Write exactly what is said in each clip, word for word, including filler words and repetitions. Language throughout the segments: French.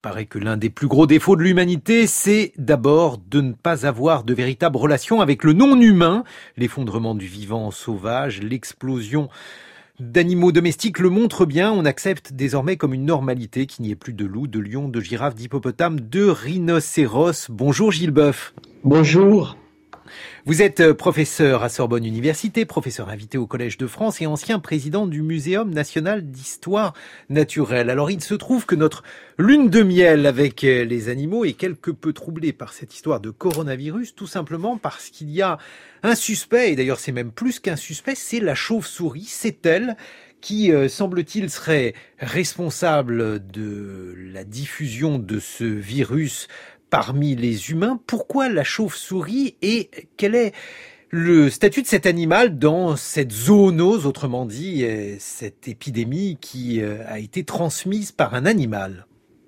paraît que l'un des plus gros défauts de l'humanité, c'est d'abord de ne pas avoir de véritable relation avec le non-humain. L'effondrement du vivant sauvage, l'explosion d'animaux domestiques le montrent bien. On accepte désormais comme une normalité qu'il n'y ait plus de loups, de lions, de girafes, d'hippopotames, de rhinocéros. Bonjour Gilles Boeuf. Bonjour. Vous êtes professeur à Sorbonne Université, professeur invité au Collège de France et ancien président du Muséum national d'histoire naturelle. Alors il se trouve que notre lune de miel avec les animaux est quelque peu troublée par cette histoire de coronavirus, tout simplement parce qu'il y a un suspect, et d'ailleurs c'est même plus qu'un suspect, c'est la chauve-souris, c'est elle qui, euh, semble-t-il, serait responsable de la diffusion de ce virus parmi les humains. Pourquoi la chauve-souris et quel est le statut de cet animal dans cette zoonose, autrement dit, cette épidémie qui a été transmise par un animal?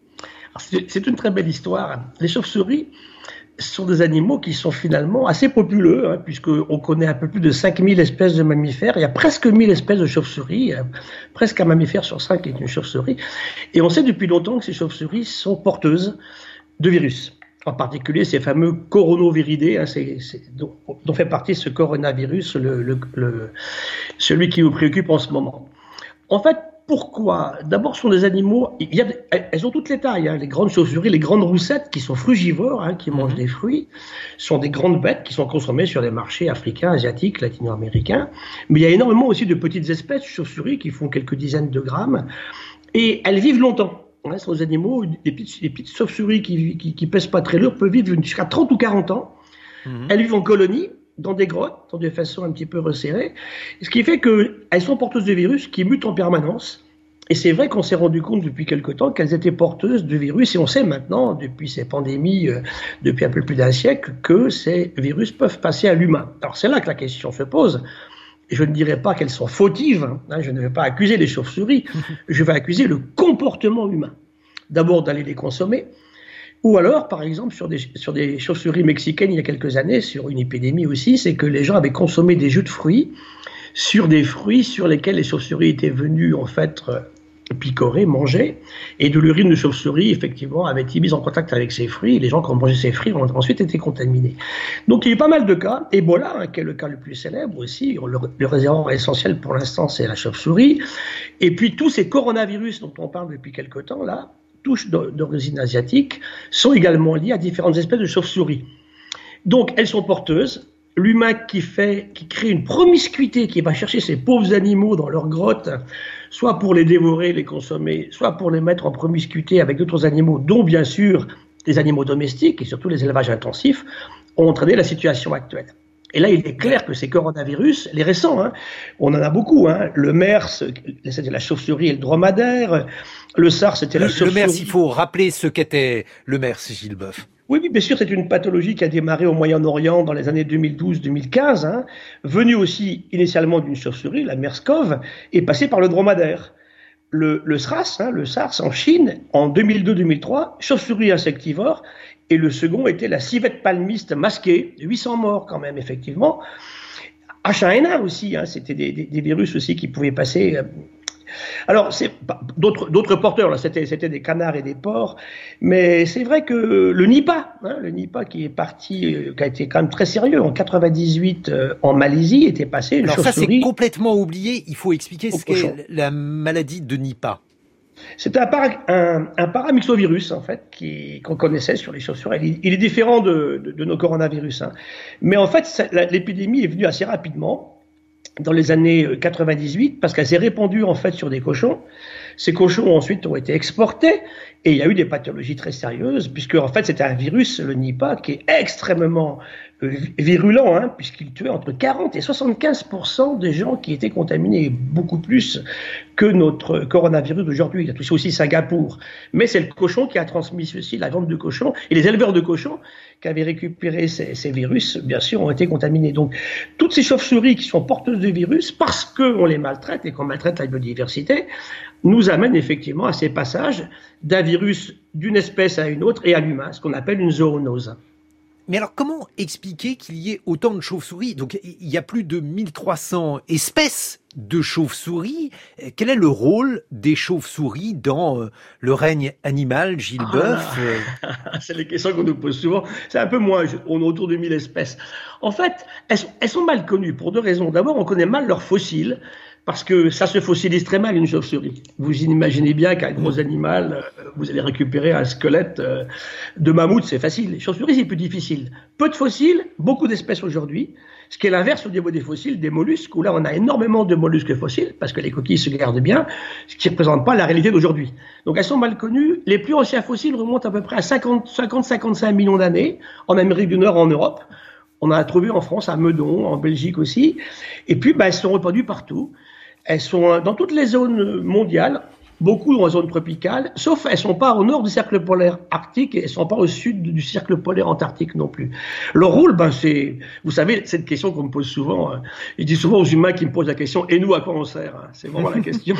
C'est une très belle histoire. Les chauves-souris sont des animaux qui sont finalement assez populeux, hein, puisqu'on connaît un peu plus de cinq mille espèces de mammifères. Il y a presque mille espèces de chauves-souris. Presque un mammifère sur cinq est une chauve-souris. Et on sait depuis longtemps que ces chauves-souris sont porteuses de virus. En particulier ces fameux coronaviridés, hein, c'est, c'est, dont, dont fait partie ce coronavirus, le, le, le, celui qui nous préoccupe en ce moment. En fait, pourquoi? D'abord, ce sont des animaux, il y a, elles ont toutes les tailles, hein, les grandes chauves-souris, les grandes roussettes qui sont frugivores, hein, qui mangent des fruits, sont des grandes bêtes qui sont consommées sur les marchés africains, asiatiques, latino-américains. Mais il y a énormément aussi de petites espèces de chauves-souris qui font quelques dizaines de grammes et elles vivent longtemps. Ouais, ce sont des animaux, des petites, des petites chauves-souris qui, qui, qui pèsent pas très lourd, peuvent vivre jusqu'à trente ou quarante ans. Mmh. Elles vivent en colonie, dans des grottes, dans des façons un petit peu resserrées. Ce qui fait qu'elles sont porteuses de virus qui mutent en permanence. Et c'est vrai qu'on s'est rendu compte depuis quelque temps qu'elles étaient porteuses de virus. Et on sait maintenant, depuis ces pandémies, euh, depuis un peu plus d'un siècle, que ces virus peuvent passer à l'humain. Alors c'est là que la question se pose. Je ne dirais pas qu'elles sont fautives, hein, je ne vais pas accuser les chauves-souris, je vais accuser le comportement humain. D'abord d'aller les consommer, ou alors, par exemple, sur des, sur des chauves-souris mexicaines il y a quelques années, sur une épidémie aussi, c'est que les gens avaient consommé des jus de fruits sur des fruits sur lesquels les chauves-souris étaient venues en fait picorer, manger, et de l'urine de chauve-souris, effectivement, avait été mise en contact avec ces fruits, et les gens qui ont mangé ces fruits ont ensuite été contaminés. Donc il y a eu pas mal de cas. Ebola, hein, qui est le cas le plus célèbre aussi, le, le réservoir essentiel pour l'instant, c'est la chauve-souris, et puis tous ces coronavirus dont on parle depuis quelque temps, là, tous d'origine asiatique, sont également liés à différentes espèces de chauves-souris. Donc elles sont porteuses. L'humain qui fait, qui crée une promiscuité, qui va chercher ces pauvres animaux dans leurs grottes, soit pour les dévorer, les consommer, soit pour les mettre en promiscuité avec d'autres animaux, dont bien sûr les animaux domestiques et surtout les élevages intensifs, ont entraîné la situation actuelle. Et là, il est clair que ces coronavirus, les récents, hein, on en a beaucoup, hein, le MERS, c'était la chauve-souris et le dromadaire, le SARS, c'était la chauve-souris. Le MERS, il faut rappeler ce qu'était le MERS, Gilles Boeuf. Oui, oui, bien sûr, c'est une pathologie qui a démarré au Moyen-Orient dans les années deux mille douze deux mille quinze, hein, venue aussi initialement d'une chauve-souris, la MERS-CoV, et passée par le dromadaire. Le, le SRAS, hein, le SARS en Chine, en deux mille deux deux mille trois, chauve-souris insectivore, et le second était la civette palmiste masquée, huit cents morts quand même, effectivement. H un N un aussi, hein, c'était des, des, des virus aussi qui pouvaient passer... Euh, Alors, c'est d'autres, d'autres porteurs, là, c'était, c'était des canards et des porcs, mais c'est vrai que le Nipah, hein, le Nipah qui est parti, euh, qui a été quand même très sérieux, en quatre-vingt-dix-huit euh, en Malaisie, était passé une Alors chauve-souris. Ça, c'est complètement oublié, il faut expliquer ce qu'est la maladie de Nipah. C'est un, para, un, un paramyxovirus, en fait, qui, qu'on connaissait sur les chauves-souris. Il, il est différent de, de, de nos coronavirus, hein. Mais en fait, ça, la, l'épidémie est venue assez rapidement, dans les années quatre-vingt-dix-huit, parce qu'elle s'est répandue en fait sur des cochons. Ces cochons ensuite ont été exportés et il y a eu des pathologies très sérieuses, puisque en fait c'était un virus, le Nipah, qui est extrêmement euh, virulent, hein, puisqu'il tuait entre quarante et soixante-quinze pour cent des gens qui étaient contaminés, beaucoup plus que notre coronavirus d'aujourd'hui. Il a touché aussi Singapour. Mais c'est le cochon qui a transmis ceci, la vente de cochons, et les éleveurs de cochons qui avaient récupéré ces, ces virus, bien sûr, ont été contaminés. Donc, toutes ces chauves-souris qui sont porteuses de virus, parce qu'on les maltraite et qu'on maltraite la biodiversité, nous amènent effectivement à ces passages d'un virus d'une espèce à une autre et à l'humain, ce qu'on appelle une zoonose. Mais alors, comment expliquer qu'il y ait autant de chauves-souris? Donc, il y a plus de mille trois cents espèces de chauves-souris. Quel est le rôle des chauves-souris dans euh, le règne animal, Gilles Ah Boeuf? là, c'est les questions qu'on nous pose souvent. C'est un peu moins, on est autour de mille espèces. En fait, elles sont, elles sont mal connues pour deux raisons. D'abord, on connaît mal leurs fossiles, parce que ça se fossilise très mal, une chauve-souris. Vous imaginez bien qu'un gros animal, euh, vous allez récupérer un squelette euh, de mammouth, c'est facile. Les chauves-souris, c'est plus difficile. Peu de fossiles, beaucoup d'espèces aujourd'hui, ce qui est l'inverse au niveau des fossiles, des mollusques, où là, on a énormément de mollusques fossiles, parce que les coquilles se gardent bien, ce qui ne représente pas la réalité d'aujourd'hui. Donc, elles sont mal connues. Les plus anciens fossiles remontent à peu près à cinquante à cinquante-cinq millions d'années, en Amérique du Nord, en Europe. On en a trouvé en France, à Meudon, en Belgique aussi. Et puis, bah, elles sont répandues partout. Elles sont dans toutes les zones mondiales, beaucoup dans les zones tropicales, sauf elles sont pas au nord du cercle polaire arctique et elles sont pas au sud du cercle polaire antarctique non plus. Leur rôle, ben c'est, vous savez, c'est une question qu'on me pose souvent. Hein. Je dis souvent aux humains qui me posent la question, et nous, à quoi on sert hein? C'est vraiment la question.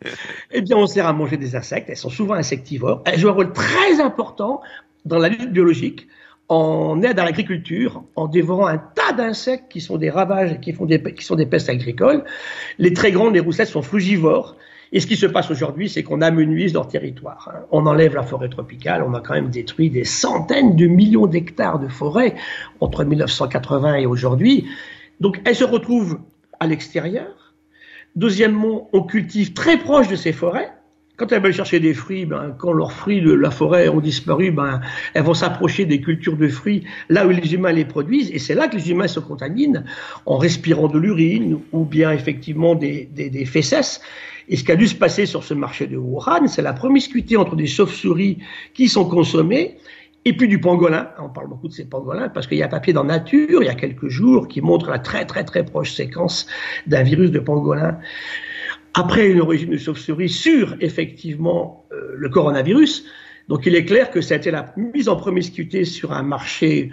Eh bien, on sert à manger des insectes. Elles sont souvent insectivores. Elles jouent un rôle très important dans la lutte biologique, en aide à l'agriculture, en dévorant un tas d'insectes qui sont des ravages et qui, font des, qui sont des pestes agricoles. Les très grandes, les roussettes, sont frugivores. Et ce qui se passe aujourd'hui, c'est qu'on amenuise leur territoire. Hein. On enlève la forêt tropicale. On a quand même détruit des centaines de millions d'hectares de forêt entre mille neuf cent quatre-vingts et aujourd'hui. Donc, elles se retrouvent à l'extérieur. Deuxièmement, on cultive très proche de ces forêts. Quand elles veulent chercher des fruits, ben, quand leurs fruits de la forêt ont disparu, ben, elles vont s'approcher des cultures de fruits là où les humains les produisent. Et c'est là que les humains se contaminent en respirant de l'urine ou bien effectivement des, des, des fécès. Et ce qui a dû se passer sur ce marché de Wuhan, c'est la promiscuité entre des chauves-souris qui sont consommées et puis du pangolin. On parle beaucoup de ces pangolins parce qu'il y a un papier dans Nature, il y a quelques jours, qui montre la très très très proche séquence d'un virus de pangolin après une origine de chauve-souris sur, effectivement, euh, le coronavirus. Donc, il est clair que ça a été la mise en promiscuité sur un marché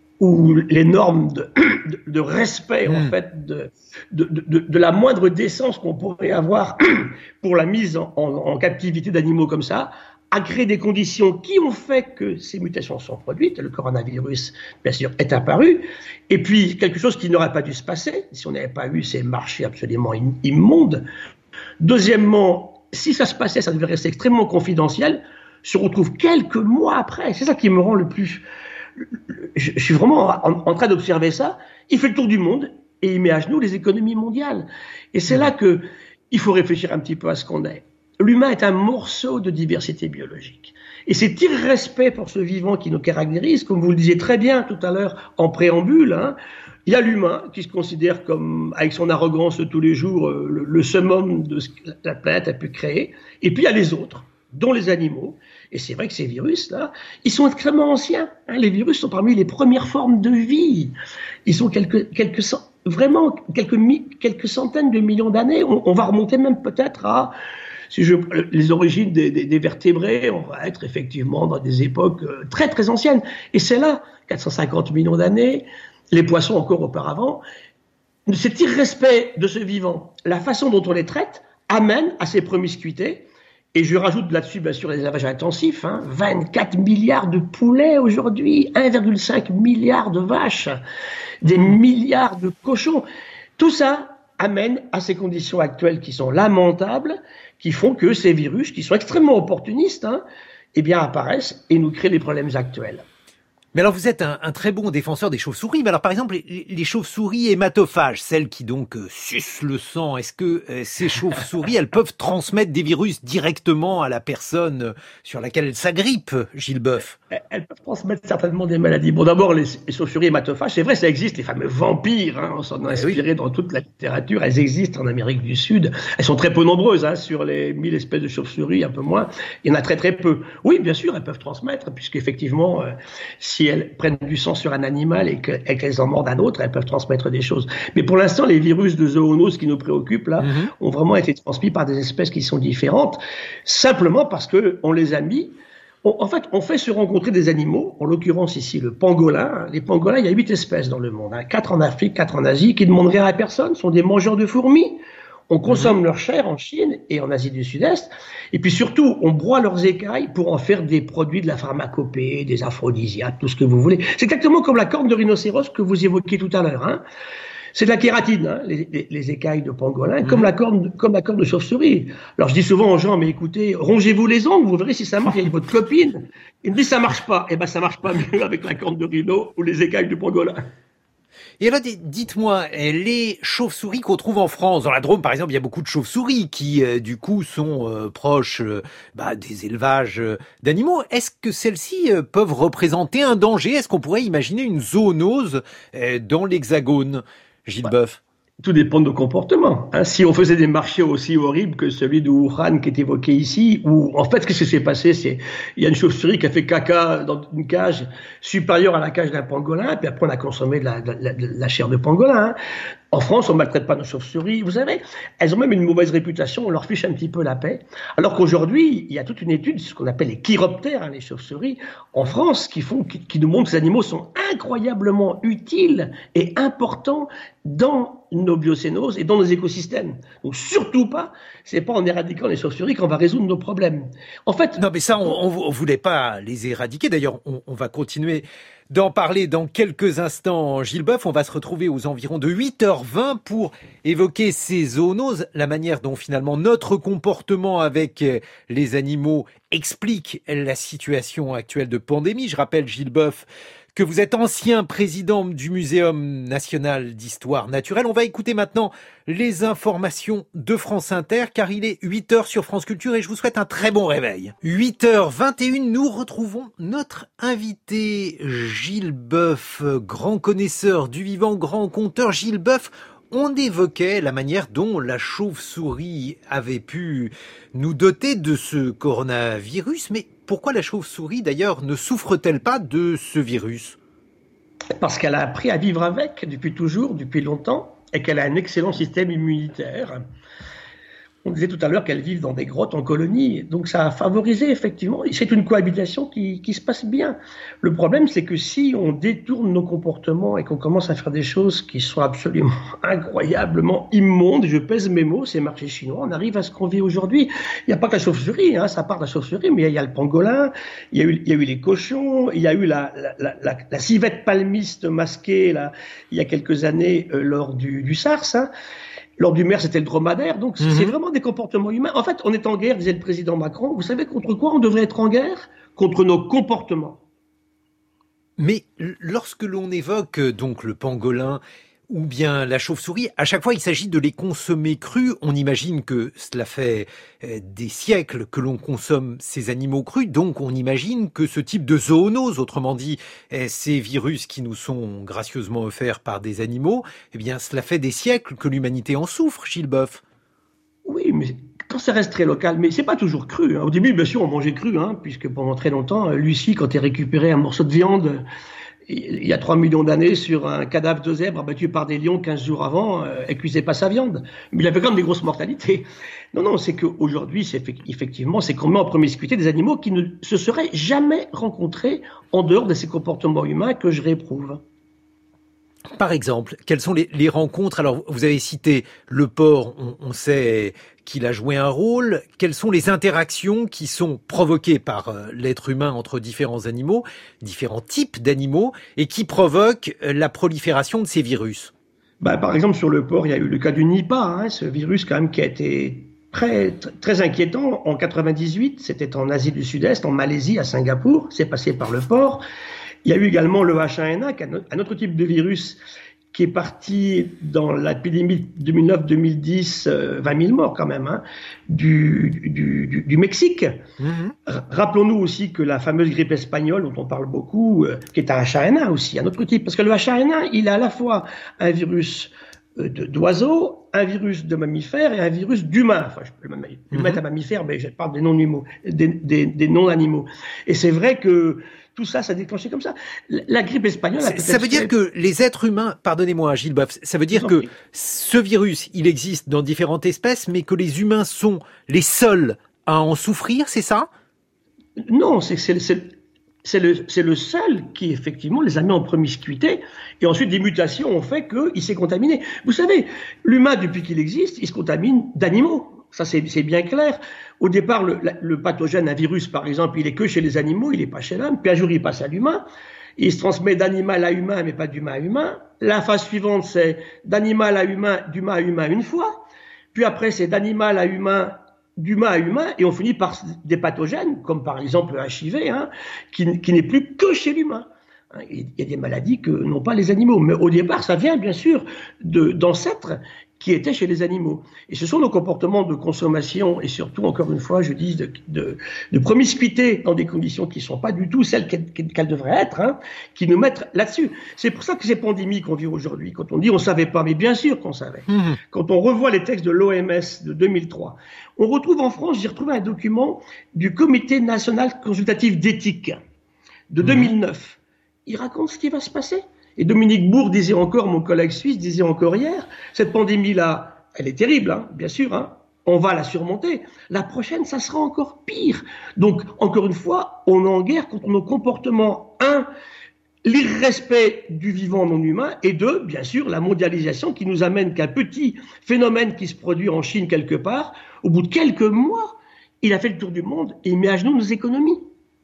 où les normes de, de, de respect, mmh. en fait, de, de, de, de la moindre décence qu'on pourrait avoir pour la mise en, en, en captivité d'animaux comme ça, a créé des conditions qui ont fait que ces mutations sont produites. Le coronavirus, bien sûr, est apparu. Et puis, quelque chose qui n'aurait pas dû se passer si on n'avait pas eu ces marchés absolument immondes. Deuxièmement, si ça se passait, ça devait rester extrêmement confidentiel. Se retrouve quelques mois après. C'est ça qui me rend le plus... Je, je suis vraiment en, en train d'observer ça. Il fait le tour du monde et il met à genoux les économies mondiales. Et c'est là que il faut réfléchir un petit peu à ce qu'on est. L'humain est un morceau de diversité biologique. Et cet irrespect pour ce vivant qui nous caractérise, comme vous le disiez très bien tout à l'heure en préambule, hein, il y a l'humain qui se considère comme, avec son arrogance de tous les jours, le, le summum de ce que la planète a pu créer. Et puis il y a les autres, dont les animaux. Et c'est vrai que ces virus-là, ils sont extrêmement anciens. Hein. Les virus sont parmi les premières formes de vie. Ils sont quelques, quelques vraiment quelques, quelques centaines de millions d'années. On, on va remonter même peut-être à... Si je, les origines des, des, des vertébrés, on va être effectivement dans des époques très très anciennes. Et c'est là, quatre cent cinquante millions d'années, les poissons encore auparavant. Cet irrespect de ce vivant, la façon dont on les traite, amène à ces promiscuités. Et je rajoute là-dessus, bien sûr, les élevages intensifs. Hein, vingt-quatre milliards de poulets aujourd'hui, un virgule cinq milliard de vaches, des milliards de cochons. Tout ça amène à ces conditions actuelles qui sont lamentables, qui font que ces virus, qui sont extrêmement opportunistes, hein, eh bien apparaissent et nous créent les problèmes actuels. Mais alors vous êtes un, un très bon défenseur des chauves-souris. Mais alors par exemple les, les chauves-souris hématophages, celles qui donc euh, sucent le sang, est-ce que euh, ces chauves-souris elles peuvent transmettre des virus directement à la personne euh, sur laquelle elles s'agrippent, Gilles Boeuf? Elles peuvent transmettre certainement des maladies. Bon, d'abord les, les chauves-souris hématophages, c'est vrai, ça existe, les fameux vampires. Hein, on s'en a inspiré oui. dans toute la littérature. Elles existent en Amérique du Sud. Elles sont très peu nombreuses, hein, sur les mille espèces de chauves-souris, un peu moins. Il y en a très très peu. Oui, bien sûr, elles peuvent transmettre, puisqu'effectivement, euh, si elles prennent du sang sur un animal et qu'elles en mordent un autre, elles peuvent transmettre des choses. Mais pour l'instant, les virus de zoonoses qui nous préoccupent là mm-hmm. ont vraiment été transmis par des espèces qui sont différentes, simplement parce que on les a mis. On, en fait, on fait se rencontrer des animaux, en l'occurrence ici le pangolin. Les pangolins, il y a huit espèces dans le monde, hein, quatre en Afrique, quatre en Asie, qui ne demandent rien à personne, sont des mangeurs de fourmis. On consomme mmh. leur chair en Chine et en Asie du Sud-Est. Et puis surtout, on broie leurs écailles pour en faire des produits de la pharmacopée, des aphrodisiaques, tout ce que vous voulez. C'est exactement comme la corne de rhinocéros que vous évoquiez tout à l'heure. Hein. C'est de la kératine, hein, les, les, les écailles de pangolin, mmh. comme la corne, comme la corne de chauve-souris. Alors je dis souvent aux gens, mais écoutez, rongez-vous les ongles, vous verrez si ça marche. Il y a votre copine. Il me dit ça marche pas. Eh ben ça marche pas mieux avec la corne de rhino ou les écailles du pangolin. Et alors, dites-moi, les chauves-souris qu'on trouve en France, dans la Drôme par exemple, il y a beaucoup de chauves-souris qui, euh, du coup, sont euh, proches euh, bah, des élevages euh, d'animaux. Est-ce que celles-ci euh, peuvent représenter un danger ? Est-ce qu'on pourrait imaginer une zoonose euh, dans l'Hexagone ? Gilles ouais. Boeuf. Tout dépend de nos comportements. Hein, si on faisait des marchés aussi horribles que celui de Wuhan qui est évoqué ici, où en fait, qu'est-ce qui s'est passé ? C'est il y a une chauve-souris qui a fait caca dans une cage supérieure à la cage d'un pangolin, puis après on a consommé de la, de la, de la chair de pangolin. Hein. En France, on ne maltraite pas nos chauves-souris. Vous savez, elles ont même une mauvaise réputation, on leur fiche un petit peu la paix. Alors qu'aujourd'hui, il y a toute une étude, ce qu'on appelle les chiroptères, hein, les chauves-souris, en France, qui, font, qui, qui nous montrent que ces animaux sont incroyablement utiles et importants dans nos biocénoses et dans nos écosystèmes. Donc surtout pas, c'est pas en éradiquant les chauves-souris qu'on va résoudre nos problèmes. En fait, non mais ça, on ne voulait pas les éradiquer. D'ailleurs, on, on va continuer d'en parler dans quelques instants. Gilles Boeuf, on va se retrouver aux environs de huit heures vingt pour évoquer ces zoonoses, la manière dont finalement notre comportement avec les animaux explique la situation actuelle de pandémie. Je rappelle, Gilles Boeuf, que vous êtes ancien président du Muséum national d'histoire naturelle. On va écouter maintenant les informations de France Inter, car il est huit heures sur France Culture et je vous souhaite un très bon réveil. huit heures vingt et une, nous retrouvons notre invité Gilles Boeuf, grand connaisseur du vivant, grand conteur. Gilles Boeuf, on évoquait la manière dont la chauve-souris avait pu nous doter de ce coronavirus, mais pourquoi la chauve-souris, d'ailleurs, ne souffre-t-elle pas de ce virus ? Parce qu'elle a appris à vivre avec depuis toujours, depuis longtemps, et qu'elle a un excellent système immunitaire. On disait tout à l'heure qu'elles vivent dans des grottes en colonie, donc ça a favorisé effectivement, c'est une cohabitation qui, qui se passe bien. Le problème, c'est que si on détourne nos comportements et qu'on commence à faire des choses qui sont absolument incroyablement immondes, je pèse mes mots, c'est marché chinois, on arrive à ce qu'on vit aujourd'hui. Il n'y a pas que la chauve-souris, hein, ça part de la chauve-souris, mais il y a le pangolin, il y a eu, il y a eu les cochons, il y a eu la, la, la, la, la civette palmiste masquée là, il y a quelques années euh, lors du, du SARS, hein. Lors du MERS, c'était le dromadaire. Donc, mmh. c'est vraiment des comportements humains. En fait, on est en guerre, disait le président Macron. Vous savez contre quoi on devrait être en guerre ? Contre nos comportements. Mais lorsque l'on évoque donc le pangolin ou bien la chauve-souris, à chaque fois il s'agit de les consommer crus. On imagine que cela fait des siècles que l'on consomme ces animaux crus, donc on imagine que ce type de zoonose, autrement dit ces virus qui nous sont gracieusement offerts par des animaux, eh bien cela fait des siècles que l'humanité en souffre, Gilles Boeuf. Oui, mais quand ça reste très local, mais c'est pas toujours cru. Hein. Au début, bien sûr, on mangeait cru, hein, puisque pendant très longtemps, Lucie, quand elle récupérait un morceau de viande il y a trois millions d'années sur un cadavre de zèbre abattu par des lions quinze jours avant, euh, elle cuisait pas sa viande. Mais il avait quand même des grosses mortalités. Non, non, c'est qu'aujourd'hui, c'est effectivement, c'est qu'on met en promiscuité des animaux qui ne se seraient jamais rencontrés en dehors de ces comportements humains que je réprouve. Par exemple, quelles sont les, les rencontres ? Alors, vous avez cité le porc, on, on sait qu'il a joué un rôle. Quelles sont les interactions qui sont provoquées par euh, l'être humain entre différents animaux, différents types d'animaux, et qui provoquent euh, la prolifération de ces virus ? Bah, par exemple, sur le porc, il y a eu le cas du Nipah, hein, ce virus quand même qui a été très, très inquiétant. En quatre-vingt-dix-huit, c'était en Asie du Sud-Est, en Malaisie, à Singapour, c'est passé par le porc. Il y a eu également le H un N un, un autre type de virus qui est parti dans l'épidémie deux mille neuf deux mille dix, euh, vingt mille morts quand même, hein, du, du, du, du Mexique. Mmh. Rappelons-nous aussi que la fameuse grippe espagnole, dont on parle beaucoup, euh, qui est un H un N un aussi, un autre type, parce que le H un N un, il a à la fois un virus euh, de, d'oiseaux, un virus de mammifères et un virus d'humains. Enfin, je peux le mmh. mettre à mammifères, mais je parle des non-animaux, des, des, des non-animaux. Et c'est vrai que tout ça, ça a déclenché comme ça. La grippe espagnole... A ça veut dire que les êtres humains, pardonnez-moi Gilles Boeuf, ça veut dire que ce virus, il existe dans différentes espèces, mais que les humains sont les seuls à en souffrir, c'est ça ? Non, c'est, c'est, c'est, c'est le, c'est le seul qui, effectivement, les a mis en promiscuité. Et ensuite, des mutations ont fait qu'il s'est contaminé. Vous savez, l'humain, depuis qu'il existe, il se contamine d'animaux. Ça, c'est, c'est bien clair. Au départ, le, le pathogène, un virus, par exemple, il est que chez les animaux, il n'est pas chez l'homme. Puis un jour, il passe à l'humain. Il se transmet d'animal à humain, mais pas d'humain à humain. La phase suivante, c'est d'animal à humain, d'humain à humain une fois. Puis après, c'est d'animal à humain, d'humain à humain, et on finit par des pathogènes, comme par exemple le H I V, hein, qui, qui n'est plus que chez l'humain. Il y a des maladies que n'ont pas les animaux. Mais au départ, ça vient bien sûr de, d'ancêtres qui étaient chez les animaux. Et ce sont nos comportements de consommation et surtout, encore une fois, je dis, de, de, de promiscuité dans des conditions qui ne sont pas du tout celles qu'elles, qu'elles devraient être, hein, qui nous mettent là-dessus. C'est pour ça que ces pandémies qu'on vit aujourd'hui, quand on dit on ne savait pas, mais bien sûr qu'on savait. Mmh. Quand on revoit les textes de l'O M S de deux mille trois, on retrouve en France, j'ai retrouvé un document du Comité national consultatif d'éthique de mmh. deux mille neuf. Il raconte ce qui va se passer. Et Dominique Bourg disait encore, mon collègue suisse disait encore hier, cette pandémie-là, elle est terrible, hein, bien sûr, hein, on va la surmonter. La prochaine, ça sera encore pire. Donc, encore une fois, on est en guerre contre nos comportements. Un, l'irrespect du vivant non humain, et deux, bien sûr, la mondialisation qui nous amène qu'un petit phénomène qui se produit en Chine quelque part, au bout de quelques mois, il a fait le tour du monde et il met à genoux nos économies.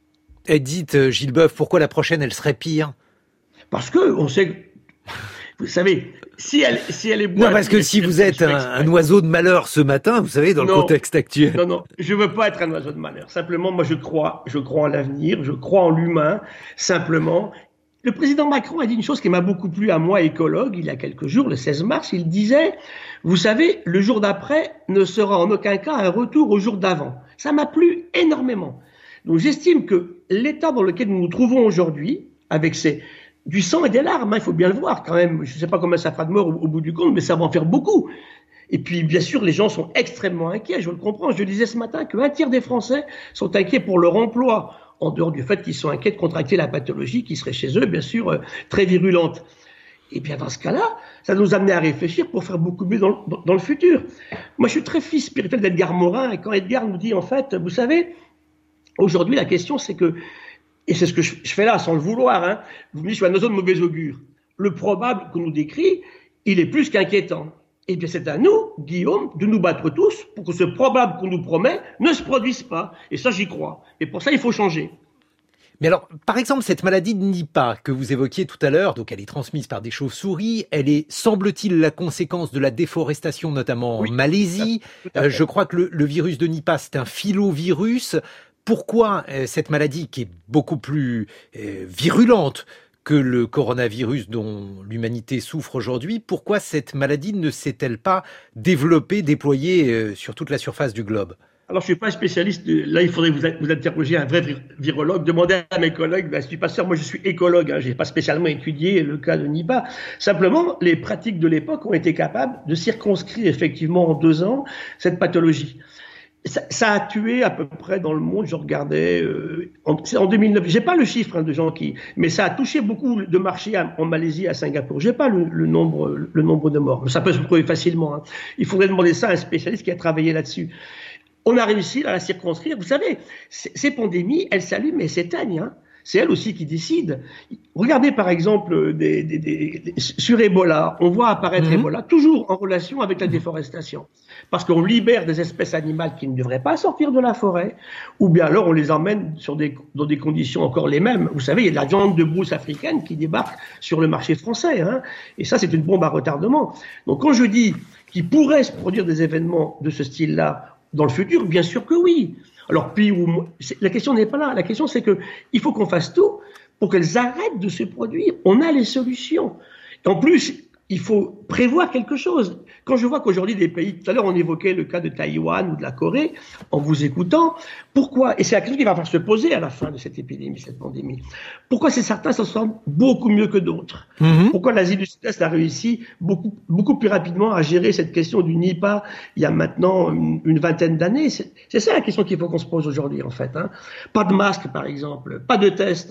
Et dites, Gilles Boeuf, pourquoi la prochaine, elle serait pire ? Parce que on sait, vous savez, si elle, si elle est bonne. Non, parce que si vous êtes un, un oiseau de malheur ce matin, vous savez, dans non, le contexte actuel. Non, non, je veux pas être un oiseau de malheur. Simplement, moi, je crois, je crois en l'avenir, je crois en l'humain. Simplement, le président Macron a dit une chose qui m'a beaucoup plu à moi, écologue, il y a quelques jours, le seize mars, il disait, vous savez, le jour d'après ne sera en aucun cas un retour au jour d'avant. Ça m'a plu énormément. Donc, j'estime que l'état dans lequel nous nous trouvons aujourd'hui, avec ces du sang et des larmes, hein, il faut bien le voir quand même. Je ne sais pas combien ça fera de morts au, au bout du compte, mais ça va en faire beaucoup. Et puis, bien sûr, les gens sont extrêmement inquiets, je le comprends. Je disais ce matin qu'un tiers des Français sont inquiets pour leur emploi, en dehors du fait qu'ils sont inquiets de contracter la pathologie qui serait chez eux, bien sûr, euh, très virulente. Et bien, dans ce cas-là, ça nous amenait à réfléchir pour faire beaucoup mieux dans le, dans le futur. Moi, je suis très fils spirituel d'Edgar Morin, et quand Edgar nous dit, en fait, vous savez, aujourd'hui, la question, c'est que et c'est ce que je fais là, sans le vouloir, hein. Vous me dites, je suis un oiseau de mauvais augure. Le probable qu'on nous décrit, il est plus qu'inquiétant. Eh bien, c'est à nous, Guillaume, de nous battre tous pour que ce probable qu'on nous promet ne se produise pas. Et ça, j'y crois. Et pour ça, il faut changer. Mais alors, par exemple, cette maladie de Nipah que vous évoquiez tout à l'heure, donc elle est transmise par des chauves-souris, elle est, semble-t-il, la conséquence de la déforestation, notamment oui, en Malaisie. Euh, je crois que le, le virus de Nipah, c'est un filovirus. Pourquoi euh, cette maladie qui est beaucoup plus euh, virulente que le coronavirus dont l'humanité souffre aujourd'hui, pourquoi cette maladie ne s'est-elle pas développée, déployée euh, sur toute la surface du globe ? Alors, je suis pas un spécialiste. De... Là, il faudrait vous, vous interroger un vrai virologue. Demandez à mes collègues. Ben, je suis pas sûr. Moi, je suis écologue. Hein, j'ai pas spécialement étudié le cas de Nipah. Simplement, les pratiques de l'époque ont été capables de circonscrire effectivement en deux ans cette pathologie. Ça, ça a tué à peu près dans le monde, je regardais, euh, en, c'est en deux mille neuf, j'ai pas le chiffre hein, de gens qui, mais ça a touché beaucoup de marchés à, en Malaisie, à Singapour. J'ai pas le, le nombre, le nombre de morts, mais ça peut se trouver facilement. Hein. Il faudrait demander ça à un spécialiste qui a travaillé là-dessus. On a réussi à la circonscrire. Vous savez, ces pandémies, elles s'allument et s'éteignent. Hein. C'est elle aussi qui décide. Regardez par exemple des, des, des, des, sur Ebola, on voit apparaître mmh. Ebola toujours en relation avec la déforestation. Parce qu'on libère des espèces animales qui ne devraient pas sortir de la forêt, ou bien alors on les emmène sur des, dans des conditions encore les mêmes. Vous savez, il y a de la viande de brousse africaine qui débarque sur le marché français. Hein, et ça, c'est une bombe à retardement. Donc quand je dis qu'il pourrait se produire des événements de ce style-là dans le futur, bien sûr que oui. Alors, puis, la question n'est pas là. La question, c'est que il faut qu'on fasse tout pour qu'elles arrêtent de se produire. On a les solutions. En plus, il faut prévoir quelque chose. Quand je vois qu'aujourd'hui des pays, tout à l'heure on évoquait le cas de Taïwan ou de la Corée, en vous écoutant, pourquoi, et c'est la question qui va falloir se poser à la fin de cette épidémie, cette pandémie, pourquoi c'est certains s'en sortent beaucoup mieux que d'autres? Mm-hmm. Pourquoi l'Asie du Sud-Est a réussi beaucoup, beaucoup plus rapidement à gérer cette question du Nipah il y a maintenant une, une vingtaine d'années? C'est, c'est ça la question qu'il faut qu'on se pose aujourd'hui en fait. Hein. Pas de masque par exemple, pas de tests.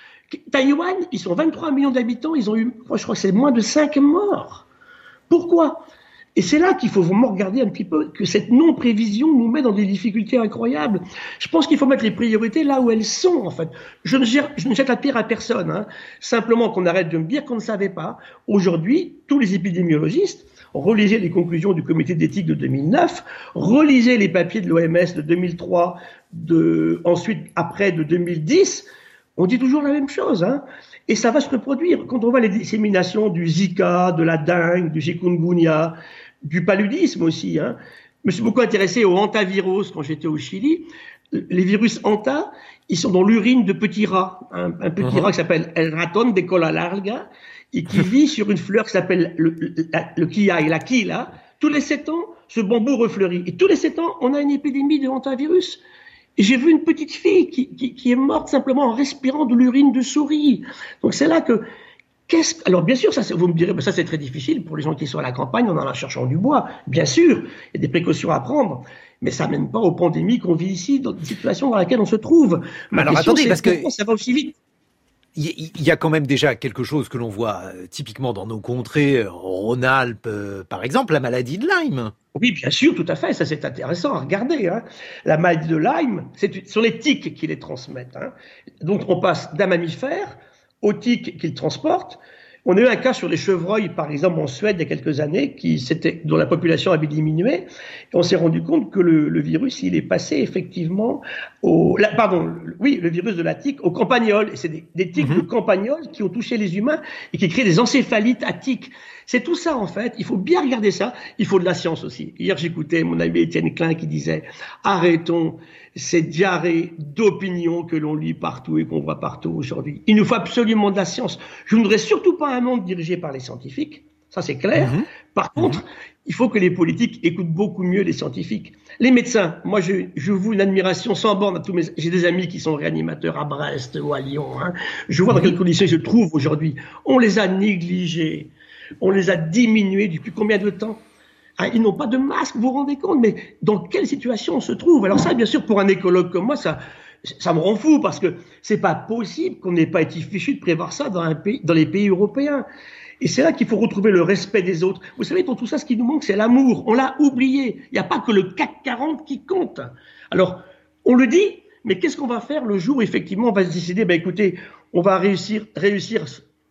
Taïwan, ils sont vingt-trois millions d'habitants, ils ont eu, je crois que c'est moins de cinq morts. Pourquoi? Et c'est là qu'il faut vraiment regarder un petit peu que cette non-prévision nous met dans des difficultés incroyables. Je pense qu'il faut mettre les priorités là où elles sont, en fait. Je ne jette, je ne jette la pierre à personne, hein. Simplement qu'on arrête de me dire qu'on ne savait pas. Aujourd'hui, tous les épidémiologistes, relisez les conclusions du comité d'éthique de deux mille neuf, relisez les papiers de l'O M S de deux mille trois, de, ensuite, après de deux mille dix, on dit toujours la même chose, hein. Et ça va se reproduire. Quand on voit les disséminations du Zika, de la dengue, du chikungunya, du paludisme aussi, hein. Je me suis beaucoup intéressé au hantavirus quand j'étais au Chili. Les virus hanta, ils sont dans l'urine de petits rats. Un, un petit uh-huh. rat qui s'appelle El Ratón de Cola Larga et qui vit sur une fleur qui s'appelle le, le, le quillay, la quilla. Tous les sept ans, ce bambou refleurit. Et tous les sept ans, on a une épidémie de hantavirus. Et j'ai vu une petite fille qui, qui, qui est morte simplement en respirant de l'urine de souris. Donc c'est là que... Qu'est-ce... Alors bien sûr, ça, vous me direz, ben ça c'est très difficile pour les gens qui sont à la campagne, en allant cherchant du bois. Bien sûr, il y a des précautions à prendre, mais ça mène pas aux pandémies qu'on vit ici, dans une situation dans laquelle on se trouve. Ma alors question, attendez, parce que ça va aussi vite. Il y a quand même déjà quelque chose que l'on voit euh, typiquement dans nos contrées, euh, Rhône-Alpes, euh, par exemple, la maladie de Lyme. Oui, bien sûr, tout à fait. Ça, c'est intéressant à regarder, hein. La maladie de Lyme, c'est, ce sont les tiques qui les transmettent, hein. Donc, on passe d'un mammifère aux tiques qui le transportent. On a eu un cas sur les chevreuils, par exemple, en Suède, il y a quelques années, qui, c'était, dont la population avait diminué. Et on s'est rendu compte que le, le virus, il est passé effectivement au, la, pardon, le, oui, le virus de la tique au campagnol. Et c'est des, des tiques mm-hmm. de campagnol qui ont touché les humains et qui créent des encéphalites à tiques. C'est tout ça, en fait. Il faut bien regarder ça. Il faut de la science aussi. Hier, j'écoutais mon ami Étienne Klein qui disait « Arrêtons ces diarrhées d'opinion que l'on lit partout et qu'on voit partout aujourd'hui. Il nous faut absolument de la science. Je ne voudrais surtout pas un monde dirigé par les scientifiques. Ça, c'est clair. Mmh. Par contre, mmh. il faut que les politiques écoutent beaucoup mieux les scientifiques. Les médecins, moi, je, je voue une admiration sans borne à tous mes... J'ai des amis qui sont réanimateurs à Brest ou à Lyon, hein. Je vois dans quelles conditions ils se trouvent aujourd'hui. On les a négligés. On les a diminués depuis combien de temps? Ah, ils n'ont pas de masque, vous vous rendez compte? Mais dans quelle situation on se trouve? Alors ça, bien sûr, pour un écologue comme moi, ça, ça me rend fou parce que c'est pas possible qu'on n'ait pas été fichu de prévoir ça dans, un pays, dans les pays européens. Et c'est là qu'il faut retrouver le respect des autres. Vous savez, dans tout ça, ce qui nous manque, c'est l'amour. On l'a oublié. Il n'y a pas que le C A C quarante qui compte. Alors, on le dit, mais qu'est-ce qu'on va faire le jour où, effectivement, on va se décider, ben écoutez, on va réussir, réussir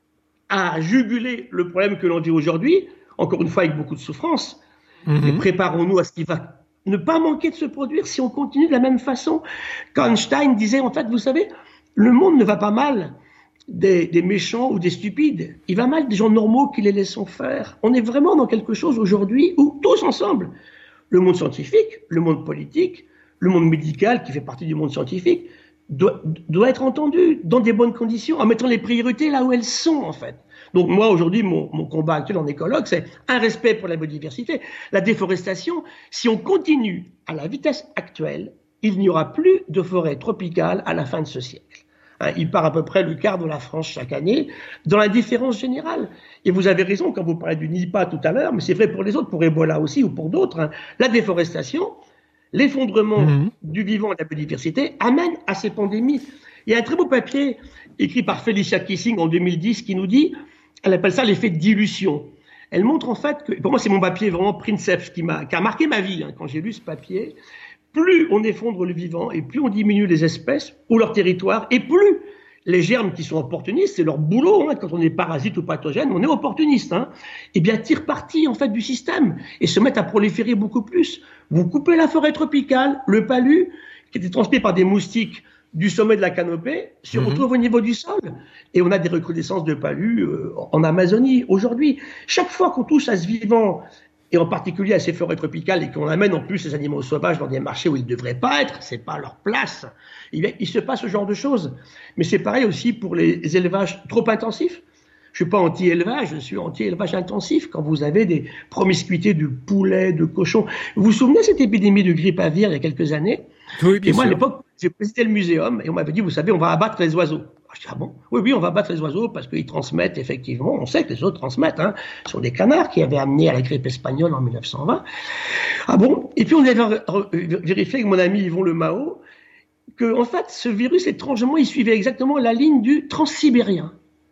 à juguler le problème que l'on vit aujourd'hui, encore une fois avec beaucoup de souffrance. Mmh. Et préparons-nous à ce qui va ne pas manquer de se produire si on continue de la même façon. Quand Einstein disait, en fait, vous savez, le monde ne va pas mal des, des méchants ou des stupides. Il va mal des gens normaux qui les laissent faire. On est vraiment dans quelque chose aujourd'hui où tous ensemble, le monde scientifique, le monde politique, le monde médical qui fait partie du monde scientifique, doit, doit être entendu dans des bonnes conditions, en mettant les priorités là où elles sont, en fait. Donc moi, aujourd'hui, mon, mon combat actuel en écologue, c'est un respect pour la biodiversité. La déforestation, si on continue à la vitesse actuelle, il n'y aura plus de forêt tropicale à la fin de ce siècle. Hein, il part à peu près le quart de la France chaque année dans l'indifférence générale. Et vous avez raison quand vous parlez du Nipah tout à l'heure, mais c'est vrai pour les autres, pour Ebola aussi ou pour d'autres. Hein. La déforestation, l'effondrement mmh. du vivant et de la biodiversité amène à ces pandémies. Il y a un très beau papier écrit par Felicia Kissing en deux mille dix qui nous dit... Elle appelle ça l'effet de dilution. Elle montre en fait que, pour moi c'est mon papier vraiment Princeps qui m'a, qui a marqué ma vie, hein, quand j'ai lu ce papier. Plus on effondre le vivant et plus on diminue les espèces ou leur territoire et plus les germes qui sont opportunistes, c'est leur boulot, hein, quand on est parasite ou pathogène, on est opportuniste, hein, et bien tirent parti en fait du système et se mettent à proliférer beaucoup plus. Vous coupez la forêt tropicale, le palu qui était transmis par des moustiques du sommet de la canopée, se retrouve mmh. au niveau du sol. Et on a des recrudescences de palud euh, en Amazonie aujourd'hui. Chaque fois qu'on touche à ce vivant, et en particulier à ces forêts tropicales, et qu'on amène en plus ces animaux sauvages dans des marchés où ils ne devraient pas être, c'est pas leur place, il, il se passe ce genre de choses. Mais c'est pareil aussi pour les élevages trop intensifs. Je suis pas anti-élevage, je suis anti-élevage intensif. Quand vous avez des promiscuités de poulets, de cochons. Vous vous souvenez de cette épidémie de grippe aviaire il y a quelques années? Oui, bien Et moi, sûr. à l'époque, j'ai présidé le muséum et on m'avait dit, vous savez, on va abattre les oiseaux. Je dis, ah bon? Oui, oui, on va abattre les oiseaux parce qu'ils transmettent effectivement, on sait que les autres transmettent, hein. Ce sont des canards qui avaient amené à la grippe espagnole en mille neuf cent vingt. Ah bon? Et puis on avait vérifié avec mon ami Yvon Le Mao que, en fait, ce virus, étrangement, il suivait exactement la ligne du transsibérien.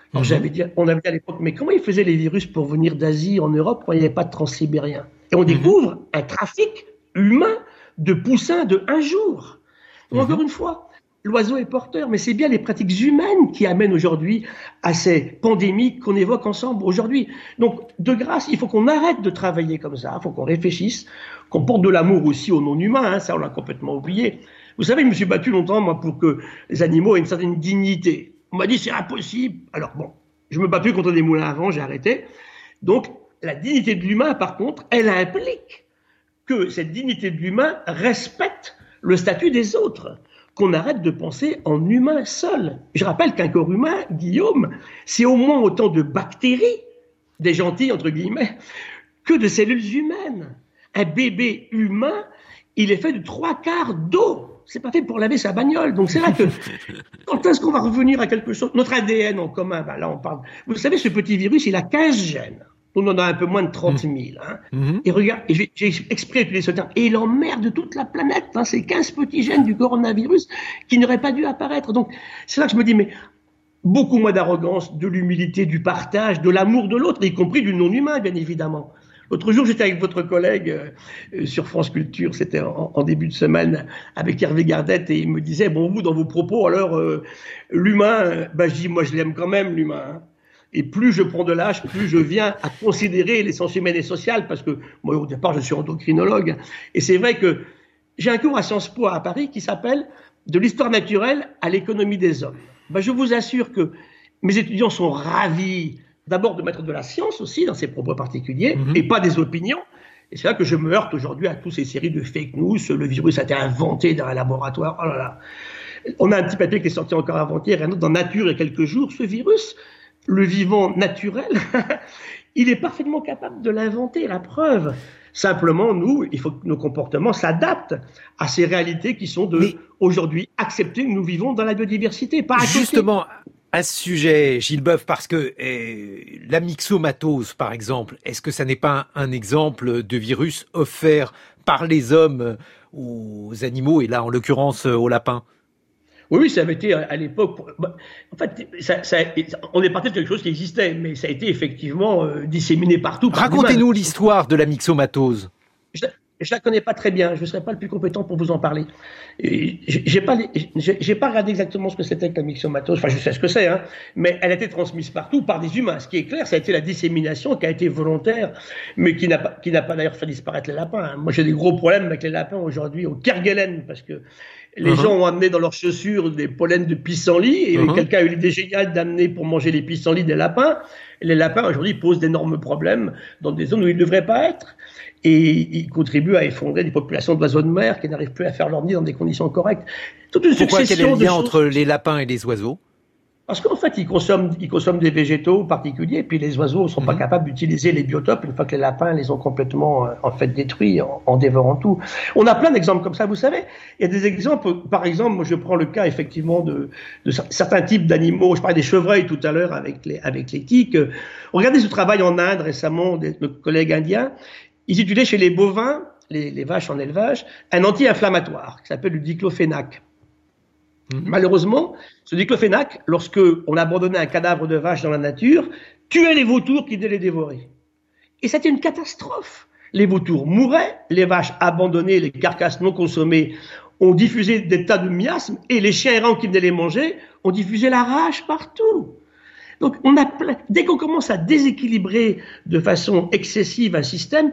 Alors, mmh. j'avais dit, on avait dit à l'époque, mais comment ils faisaient les virus pour venir d'Asie en Europe quand il n'y avait pas de transsibérien? Et on mmh. découvre un trafic humain de poussins de un jour. Donc, mmh. encore une fois, l'oiseau est porteur, mais c'est bien les pratiques humaines qui amènent aujourd'hui à ces pandémies qu'on évoque ensemble aujourd'hui. Donc, de grâce, il faut qu'on arrête de travailler comme ça, il faut qu'on réfléchisse, qu'on porte de l'amour aussi au non-humain, hein, ça on l'a complètement oublié. Vous savez, je me suis battu longtemps, moi, pour que les animaux aient une certaine dignité. On m'a dit, c'est impossible. Alors bon, je me bats plus contre des moulins à vent, j'ai arrêté. Donc, la dignité de l'humain, par contre, elle implique que cette dignité de l'humain respecte le statut des autres, qu'on arrête de penser en humain seul. Je rappelle qu'un corps humain, Guillaume, c'est au moins autant de bactéries, des gentils, entre guillemets, que de cellules humaines. Un bébé humain, il est fait de trois quarts d'eau. C'est pas fait pour laver sa bagnole. Donc c'est là que, quand est-ce qu'on va revenir à quelque chose? Notre A D N en commun, ben là on parle. Vous savez, ce petit virus, il a quinze gènes. On en a un peu moins de trente mille. Hein. Mm-hmm. Et regarde, et j'ai, j'ai exprès utilisé ce terme, et il emmerde toute la planète. Hein, ces quinze petits gènes du coronavirus qui n'auraient pas dû apparaître. Donc c'est là que je me dis, mais beaucoup moins d'arrogance, de l'humilité, du partage, de l'amour de l'autre, y compris du non-humain, bien évidemment. L'autre jour, j'étais avec votre collègue euh, sur France Culture, c'était en, en début de semaine, avec Hervé Gardette, et il me disait, bon, vous, dans vos propos, alors, euh, l'humain, euh, ben, je dis, moi, je l'aime quand même, l'humain. Hein. Et plus je prends de l'âge, plus je viens à considérer l'essence humaine et sociale, parce que, moi, au départ, je suis endocrinologue. Et c'est vrai que j'ai un cours à Sciences Po à Paris qui s'appelle « De l'histoire naturelle à l'économie des hommes ». Ben, je vous assure que mes étudiants sont ravis d'abord de mettre de la science aussi dans ses propos particuliers, mmh. et pas des opinions. Et c'est là que je me heurte aujourd'hui à toutes ces séries de fake news. Le virus a été inventé dans un laboratoire. Oh là là. On a un petit papier qui est sorti encore avant-hier, un autre dans Nature il y a quelques jours. Ce virus, le vivant naturel, il est parfaitement capable de l'inventer, la preuve. Simplement, nous, il faut que nos comportements s'adaptent à ces réalités qui sont de, Mais... aujourd'hui, accepter que nous vivons dans la biodiversité. Pas à côté. Justement, à ce sujet, Gilles Boeuf, parce que eh, la myxomatose, par exemple, est-ce que ça n'est pas un, un exemple de virus offert par les hommes aux animaux, et là, en l'occurrence, aux lapins? Oui, oui, ça avait été à l'époque. En fait, ça, ça, on est parti de quelque chose qui existait, mais ça a été effectivement euh, disséminé partout. Par Racontez-nous l'histoire de la myxomatose. Je, je la connais pas très bien. Je ne serai pas le plus compétent pour vous en parler. Et j'ai pas, j'ai, j'ai pas regardé exactement ce que c'était que la myxomatose. Enfin, je sais ce que c'est, hein. Mais elle a été transmise partout par des humains. Ce qui est clair, ça a été la dissémination qui a été volontaire, mais qui n'a pas, qui n'a pas d'ailleurs fait disparaître les lapins. Hein. Moi, j'ai des gros problèmes avec les lapins aujourd'hui au Kerguelen, parce que les uh-huh. gens ont amené dans leurs chaussures des pollens de pissenlit, et uh-huh. quelqu'un a eu l'idée géniale d'amener pour manger les pissenlits des lapins. Et les lapins, aujourd'hui, posent d'énormes problèmes dans des zones où ils ne devraient pas être. Et ils contribuent à effondrer des populations d'oiseaux de mer qui n'arrivent plus à faire leur nid dans des conditions correctes. Toute une Pourquoi quel est le lien entre les lapins et les oiseaux? Parce qu'en fait, ils consomment, ils consomment des végétaux particuliers, puis les oiseaux ne sont mmh. pas capables d'utiliser les biotopes une fois que les lapins les ont complètement euh, en fait détruits en, en dévorant tout. On a plein d'exemples comme ça, vous savez. Il y a des exemples, par exemple, moi je prends le cas effectivement de, de certains types d'animaux. Je parlais des chevreuils tout à l'heure avec les, avec les tiques. Regardez ce travail en Inde récemment de nos collègues indiens. Ils utilisaient chez les bovins, les, les vaches en élevage, un anti-inflammatoire qui s'appelle le diclofénac. Mmh. Malheureusement, ce diclofénac, lorsque on abandonnait un cadavre de vache dans la nature, tuait les vautours qui venaient les dévorer. Et c'était une catastrophe. Les vautours mouraient, les vaches abandonnées, les carcasses non consommées ont diffusé des tas de miasmes, et les chiens errants qui venaient les manger ont diffusé la rage partout. Donc, on a plein, dès qu'on commence à déséquilibrer de façon excessive un système,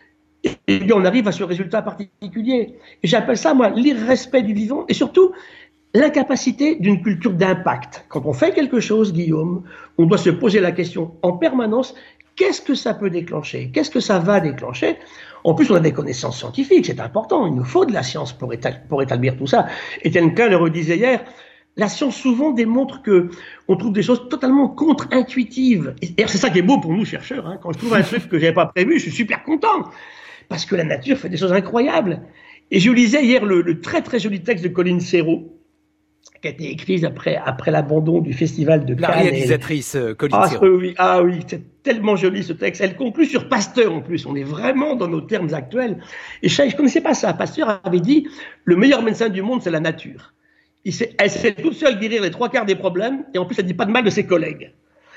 eh bien, on arrive à ce résultat particulier. Et j'appelle ça, moi, l'irrespect du vivant, et surtout, l'incapacité d'une culture d'impact. Quand on fait quelque chose, Guillaume, on doit se poser la question en permanence, qu'est-ce que ça peut déclencher? Qu'est-ce que ça va déclencher? En plus, on a des connaissances scientifiques, c'est important, il nous faut de la science pour, éta- pour établir tout ça. Étienne Klein le redisait hier, la science souvent démontre que on trouve des choses totalement contre-intuitives. Et c'est ça qui est beau pour nous, chercheurs. Hein. Quand je trouve un truc que j'avais pas prévu, je suis super content. Parce que la nature fait des choses incroyables. Et je lisais hier le, le très très joli texte de Colline Serrault, qui a été écrit après, après l'abandon du festival de Cannes. La réalisatrice et... Colline ah, Serrault. Oui, ah oui, c'est tellement joli ce texte. Elle conclut sur Pasteur en plus. On est vraiment dans nos termes actuels. Et je ne connaissais pas ça. Pasteur avait dit, le meilleur médecin du monde, c'est la nature. Il sait, elle sait toute seule guérir les trois quarts des problèmes, et en plus, elle ne dit pas de mal de ses collègues.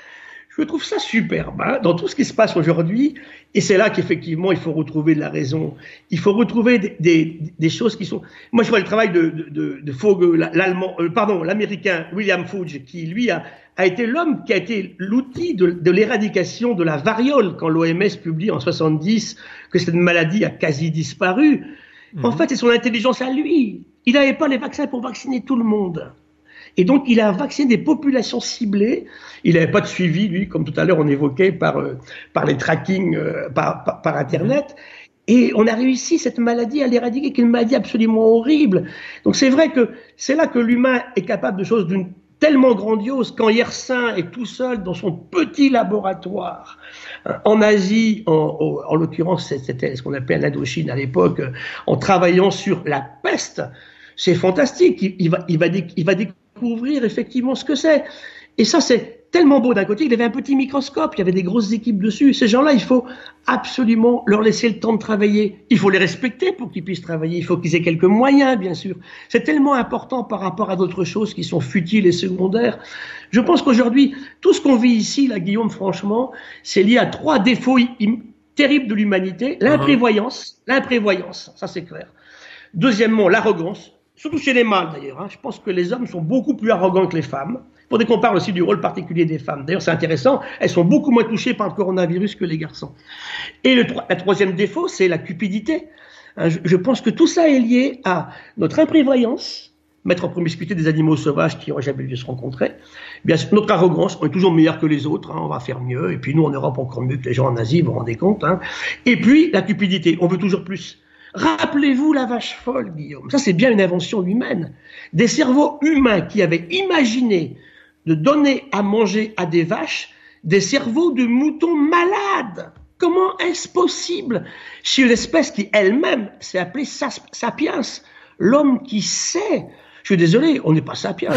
Je trouve ça superbe, hein, dans tout ce qui se passe aujourd'hui. Et c'est là qu'effectivement, il faut retrouver de la raison. Il faut retrouver des, des, des choses qui sont... Moi, je vois le travail de, de, de, de Fogg, l'allemand, euh, pardon, l'américain William Fudge, qui, lui, a, a été l'homme qui a été l'outil de, de l'éradication de la variole, quand l'O M S publie en soixante-dix que cette maladie a quasi disparu. Mmh. En fait, c'est son intelligence à lui. Il n'avait pas les vaccins pour vacciner tout le monde. Et donc, il a vacciné des populations ciblées. Il n'avait pas de suivi, lui, comme tout à l'heure on évoquait, par, euh, par les trackings, euh, par, par, par Internet. Et on a réussi cette maladie à l'éradiquer, qui est une maladie absolument horrible. Donc, c'est vrai que c'est là que l'humain est capable de choses d'une tellement grandiose. Quand Yersin est tout seul dans son petit laboratoire, hein, en Asie, en, en, en l'occurrence, c'était ce qu'on appelait l'Indochine à l'époque, en travaillant sur la peste, c'est fantastique. Il, il, va, il, va, il va découvrir effectivement ce que c'est. Et ça, c'est tellement beau d'un côté. Il avait un petit microscope, il y avait des grosses équipes dessus. Ces gens-là, il faut absolument leur laisser le temps de travailler. Il faut les respecter pour qu'ils puissent travailler. Il faut qu'ils aient quelques moyens, bien sûr. C'est tellement important par rapport à d'autres choses qui sont futiles et secondaires. Je pense qu'aujourd'hui, tout ce qu'on vit ici, là, Guillaume, franchement, c'est lié à trois défauts terribles de l'humanité. L'imprévoyance, l'imprévoyance, ça c'est clair. Deuxièmement, l'arrogance. Surtout chez les mâles d'ailleurs. Hein. Je pense que les hommes sont beaucoup plus arrogants que les femmes. Il faudrait qu'on parle aussi du rôle particulier des femmes. D'ailleurs, c'est intéressant, elles sont beaucoup moins touchées par le coronavirus que les garçons. Et le, la troisième défaut, c'est la cupidité. Hein, je, je pense que tout ça est lié à notre imprévoyance, mettre en promiscuité des animaux sauvages qui n'auraient jamais dû se rencontrer. Bien sûr, notre arrogance, on est toujours meilleur que les autres, hein, on va faire mieux. Et puis nous, en Europe, encore mieux que les gens en Asie, vous vous rendez compte. Hein. Et puis, la cupidité, on veut toujours plus. Rappelez-vous la vache folle, Guillaume. Ça, c'est bien une invention humaine. Des cerveaux humains qui avaient imaginé de donner à manger à des vaches des cerveaux de moutons malades. Comment est-ce possible chez une espèce qui elle-même s'est appelée sapiens, l'homme qui sait. Je suis désolé, on n'est pas sapiens.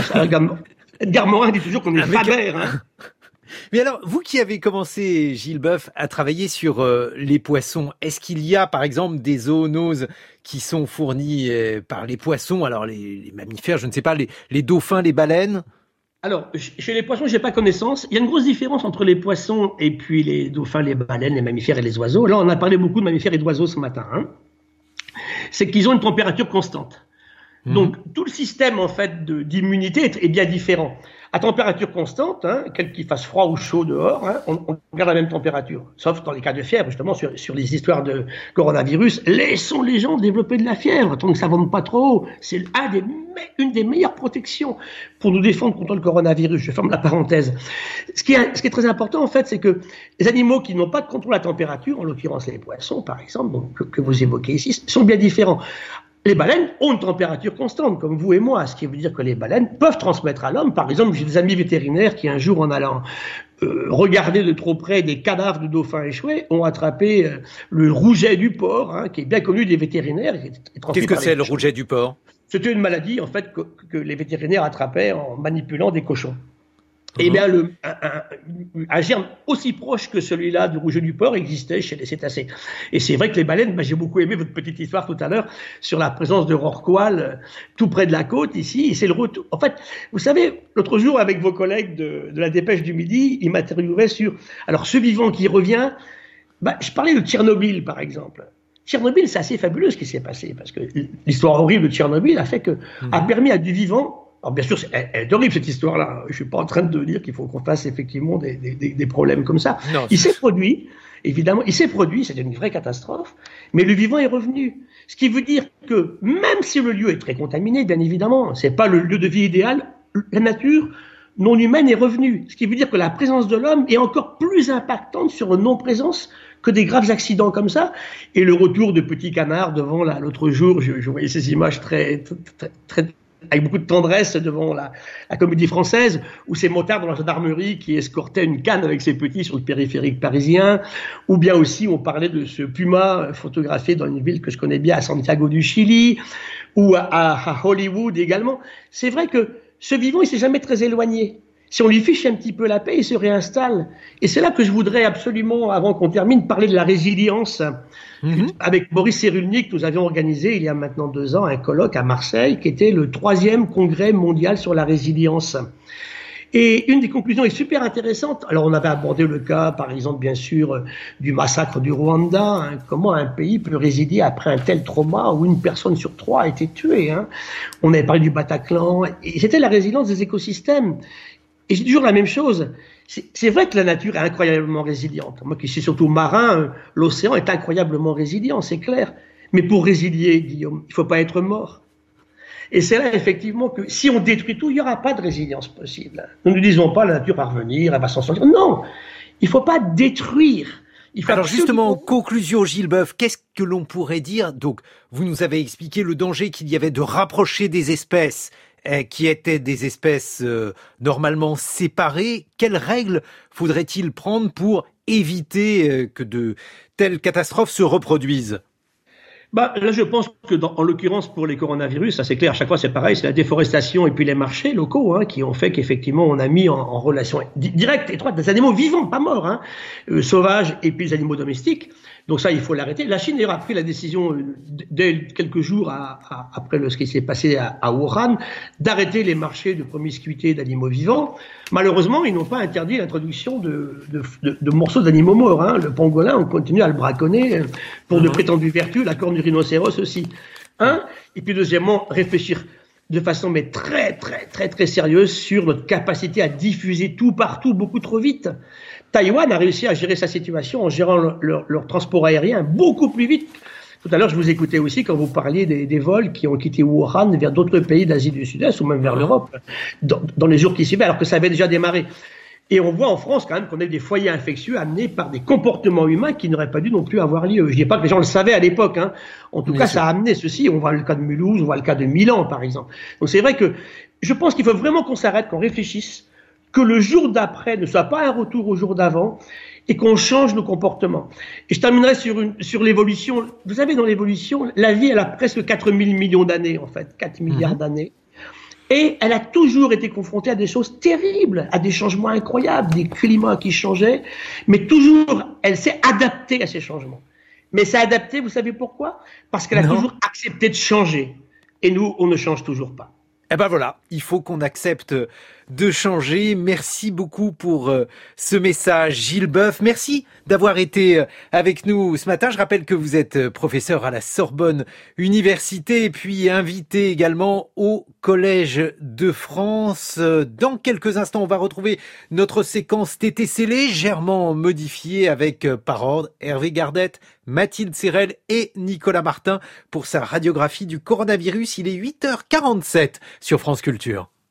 Edgar Morin dit toujours qu'on est Faber. Hein. Mais alors, vous qui avez commencé, Gilles Boeuf, à travailler sur euh, les poissons, est-ce qu'il y a, par exemple, des zoonoses qui sont fournies euh, par les poissons, alors les, les mammifères, je ne sais pas, les, les dauphins, les baleines? Alors, chez les poissons, j'ai pas connaissance. Il y a une grosse différence entre les poissons et puis les dauphins, les baleines, les mammifères et les oiseaux. Là, on a parlé beaucoup de mammifères et d'oiseaux ce matin. Hein. C'est qu'ils ont une température constante. Mmh. Donc, tout le système, en fait, de, d'immunité est, est bien différent. À température constante, hein, quel qu'il fasse froid ou chaud dehors, hein, on, on garde la même température. Sauf dans les cas de fièvre, justement, sur, sur les histoires de coronavirus. Laissons les gens développer de la fièvre, tant que ça ne monte pas trop haut. C'est un des, une des meilleures protections pour nous défendre contre le coronavirus. Je ferme la parenthèse. Ce qui est, ce qui est très important, en fait, c'est que les animaux qui n'ont pas de contrôle à la température, en l'occurrence les poissons, par exemple, donc, que, que vous évoquez ici, sont bien différents. Les baleines ont une température constante, comme vous et moi, ce qui veut dire que les baleines peuvent transmettre à l'homme. Par exemple, j'ai des amis vétérinaires qui, un jour, en allant euh, regarder de trop près des cadavres de dauphins échoués, ont attrapé euh, le rouget du porc, hein, qui est bien connu des vétérinaires. Qui est Qu'est-ce que c'est, le rouget du porc? C'était une maladie, en fait, que, que les vétérinaires attrapaient en manipulant des cochons. Eh bien, le, un, un, un germe aussi proche que celui-là du rouget du porc existait chez les cétacés. Et c'est vrai que les baleines, ben, j'ai beaucoup aimé votre petite histoire tout à l'heure sur la présence de rorquals euh, tout près de la côte ici. Et c'est le retour. En fait, vous savez, l'autre jour, avec vos collègues de, de la Dépêche du Midi, ils m'interviewaient sur, alors, ce vivant qui revient, ben, je parlais de Tchernobyl, par exemple. Tchernobyl, c'est assez fabuleux ce qui s'est passé, parce que l'histoire horrible de Tchernobyl a fait que, mmh. a permis à du vivant. Alors bien sûr, c'est, elle, elle est horrible cette histoire-là. Je suis pas en train de dire qu'il faut qu'on fasse effectivement des, des, des problèmes comme ça. Non, il s'est produit, évidemment, il s'est produit, c'était une vraie catastrophe, mais le vivant est revenu. Ce qui veut dire que même si le lieu est très contaminé, bien évidemment, c'est pas le lieu de vie idéal, la nature non humaine est revenue. Ce qui veut dire que la présence de l'homme est encore plus impactante sur une non-présence que des graves accidents comme ça. Et le retour de petits canards devant là, l'autre jour, je, je voyais ces images très, très, très avec beaucoup de tendresse devant la, la Comédie Française, ou ces motards dans la gendarmerie qui escortaient une canne avec ses petits sur le périphérique parisien, ou bien aussi on parlait de ce puma photographié dans une ville que je connais bien, à Santiago du Chili, ou à, à Hollywood également. C'est vrai que ce vivant, il s'est jamais très éloigné. Si on lui fiche un petit peu la paix, il se réinstalle. Et c'est là que je voudrais absolument, avant qu'on termine, parler de la résilience. Mmh. Avec Boris Cyrulnik, nous avions organisé, il y a maintenant deux ans, un colloque à Marseille, qui était le troisième congrès mondial sur la résilience. Et une des conclusions est super intéressante. Alors on avait abordé le cas, par exemple, bien sûr, du massacre du Rwanda. Hein. Comment un pays peut résilier après un tel trauma où une personne sur trois a été tuée. Hein. On avait parlé du Bataclan. Et c'était la résilience des écosystèmes. Et c'est toujours la même chose. C'est, c'est vrai que la nature est incroyablement résiliente. Moi qui suis surtout marin, l'océan est incroyablement résilient, c'est clair. Mais pour résilier, Guillaume, il ne faut pas être mort. Et c'est là, effectivement, que si on détruit tout, il n'y aura pas de résilience possible. Nous ne disons pas la nature va revenir, elle va s'en sortir. Non, il ne faut pas détruire. Il faut Alors absolument... justement, en conclusion, Gilles Boeuf, qu'est-ce que l'on pourrait dire? Donc, vous nous avez expliqué le danger qu'il y avait de rapprocher des espèces eh, qui étaient des espèces euh, normalement séparées. Quelles règles faudrait-il prendre pour éviter euh, que de telles catastrophes se reproduisent? Bah, là, je pense que, dans, en l'occurrence, pour les coronavirus, ça c'est clair, à chaque fois c'est pareil, c'est la déforestation et puis les marchés locaux hein, qui ont fait qu'effectivement on a mis en, en relation directe, étroite, des animaux vivants, pas morts, hein, euh, sauvages et puis les animaux domestiques. Donc ça, il faut l'arrêter. La Chine d'ailleurs a pris la décision, euh, dès quelques jours à, à, après le, ce qui s'est passé à, à Wuhan, d'arrêter les marchés de promiscuité d'animaux vivants. Malheureusement, ils n'ont pas interdit l'introduction de, de, de, de morceaux d'animaux morts. Hein. Le pangolin, on continue à le braconner pour de prétendues vertus, la corne du rhinocéros aussi. Un, et puis deuxièmement, réfléchir de façon mais très très très très sérieuse sur notre capacité à diffuser tout partout beaucoup trop vite. Taïwan a réussi à gérer sa situation en gérant leur, leur, leur transport aérien beaucoup plus vite. Tout à l'heure, je vous écoutais aussi quand vous parliez des, des vols qui ont quitté Wuhan vers d'autres pays d'Asie du Sud-Est ou même vers l'Europe dans, dans les jours qui suivaient, alors que ça avait déjà démarré. Et on voit en France quand même qu'on a eu des foyers infectieux amenés par des comportements humains qui n'auraient pas dû non plus avoir lieu. Je ne dis pas que les gens le savaient à l'époque. Hein. En tout Bien cas, sûr. Ça a amené ceci. On voit le cas de Mulhouse, on voit le cas de Milan, par exemple. Donc c'est vrai que je pense qu'il faut vraiment qu'on s'arrête, qu'on réfléchisse, que le jour d'après ne soit pas un retour au jour d'avant et qu'on change nos comportements. Et je terminerai sur, une, sur l'évolution. Vous savez, dans l'évolution, la vie, elle a presque quatre mille millions d'années, en fait, quatre milliards mmh. d'années. Et elle a toujours été confrontée à des choses terribles, à des changements incroyables, des climats qui changeaient, mais toujours, elle s'est adaptée à ces changements. Mais s'est adaptée, vous savez pourquoi? Parce qu'elle a non. toujours accepté de changer. Et nous, on ne change toujours pas. Eh ben voilà, il faut qu'on accepte de changer. Merci beaucoup pour euh, ce message, Gilles Boeuf. Merci d'avoir été avec nous ce matin. Je rappelle que vous êtes professeur à la Sorbonne Université et puis invité également au Collège de France. Dans quelques instants, on va retrouver notre séquence T T C légèrement modifiée avec euh, par ordre Hervé Gardette, Mathilde Serrel et Nicolas Martin pour sa radiographie du coronavirus. Il est huit heures quarante-sept sur France Culture.